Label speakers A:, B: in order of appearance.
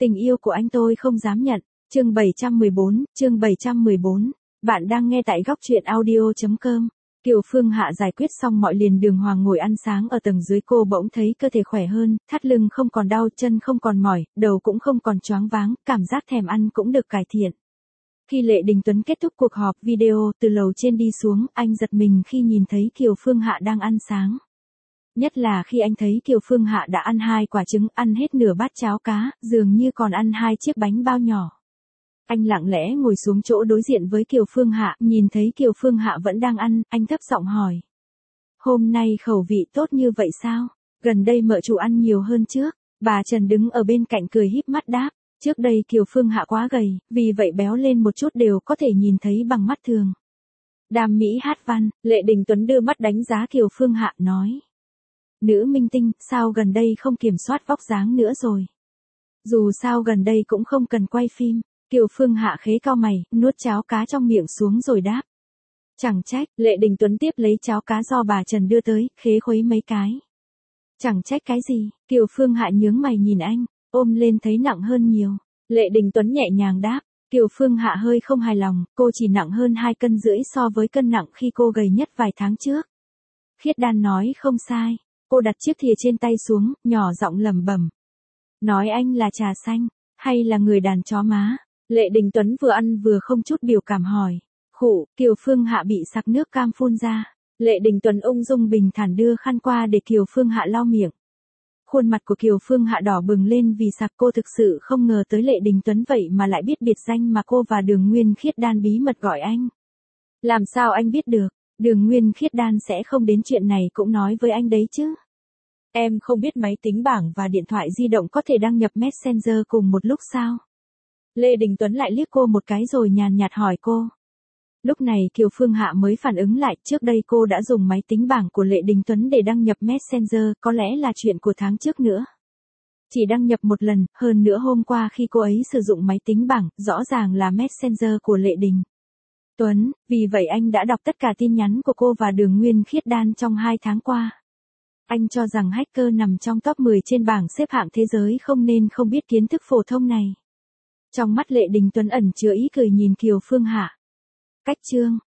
A: Tình yêu của anh tôi không dám nhận. Chương 714. Bạn đang nghe tại góc truyện audio.com. Kiều Phương Hạ giải quyết xong mọi liền đường hoàng ngồi ăn sáng ở tầng dưới, cô bỗng thấy cơ thể khỏe hơn, thắt lưng không còn đau, chân không còn mỏi, đầu cũng không còn choáng váng, cảm giác thèm ăn cũng được cải thiện. Khi Lệ Đình Tuấn kết thúc cuộc họp video từ lầu trên đi xuống, anh giật mình khi nhìn thấy Kiều Phương Hạ đang ăn sáng. Nhất là khi anh thấy Kiều Phương Hạ đã ăn 2 quả trứng, ăn hết nửa bát cháo cá, dường như còn ăn 2 chiếc bánh bao nhỏ. Anh lặng lẽ ngồi xuống chỗ đối diện với Kiều Phương Hạ, nhìn thấy Kiều Phương Hạ vẫn đang ăn, anh thấp giọng hỏi. Hôm nay khẩu vị tốt như vậy sao? Gần đây mợ chủ ăn nhiều hơn trước. Bà Trần đứng ở bên cạnh cười híp mắt đáp. Trước đây Kiều Phương Hạ quá gầy, vì vậy béo lên một chút đều có thể nhìn thấy bằng mắt thường. Đam mỹ hát văn, Lệ Đình Tuấn đưa mắt đánh giá Kiều Phương Hạ nói. Nữ minh tinh, sao gần đây không kiểm soát vóc dáng nữa rồi? Dù sao gần đây cũng không cần quay phim. Kiều Phương Hạ khế cau mày, nuốt cháo cá trong miệng xuống rồi đáp. Chẳng trách, Lệ Đình Tuấn tiếp lấy cháo cá do bà Trần đưa tới, khế khuấy mấy cái. Chẳng trách cái gì, Kiều Phương Hạ nhướng mày nhìn anh, ôm lên thấy nặng hơn nhiều. Lệ Đình Tuấn nhẹ nhàng đáp. Kiều Phương Hạ hơi không hài lòng, cô chỉ nặng hơn 2,5 cân so với cân nặng khi cô gầy nhất vài tháng trước. Khiết Đan nói không sai, cô đặt chiếc thìa trên tay xuống, nhỏ giọng lẩm bẩm. Nói anh là trà xanh, hay là người đàn chó má? Lệ Đình Tuấn vừa ăn vừa không chút biểu cảm hỏi. Khụ, Kiều Phương Hạ bị sặc nước cam phun ra. Lệ Đình Tuấn ung dung bình thản đưa khăn qua để Kiều Phương Hạ lau miệng. Khuôn mặt của Kiều Phương Hạ đỏ bừng lên vì sặc, cô thực sự không ngờ tới Lệ Đình Tuấn vậy mà lại biết biệt danh mà cô và Đường Nguyên Khiết Đan bí mật gọi anh. Làm sao anh biết được? Đường Nguyên Khiết Đan sẽ không đến chuyện này cũng nói với anh đấy chứ. Em không biết máy tính bảng và điện thoại di động có thể đăng nhập Messenger cùng một lúc sao? Lệ Đình Tuấn lại liếc cô một cái rồi nhàn nhạt hỏi cô. Lúc này Kiều Phương Hạ mới phản ứng lại, trước đây cô đã dùng máy tính bảng của Lệ Đình Tuấn để đăng nhập Messenger, có lẽ là chuyện của tháng trước nữa. Chỉ đăng nhập một lần, hơn nữa hôm qua khi cô ấy sử dụng máy tính bảng, rõ ràng là Messenger của Lệ Đình Tuấn, vì vậy anh đã đọc tất cả tin nhắn của cô và Đường Nguyên Khiết Đan trong 2 tháng qua. Anh cho rằng hacker nằm trong top 10 trên bảng xếp hạng thế giới không nên không biết kiến thức phổ thông này. Trong mắt Lệ Đình Tuấn ẩn chứa ý cười nhìn Kiều Phương Hạ. Cách chương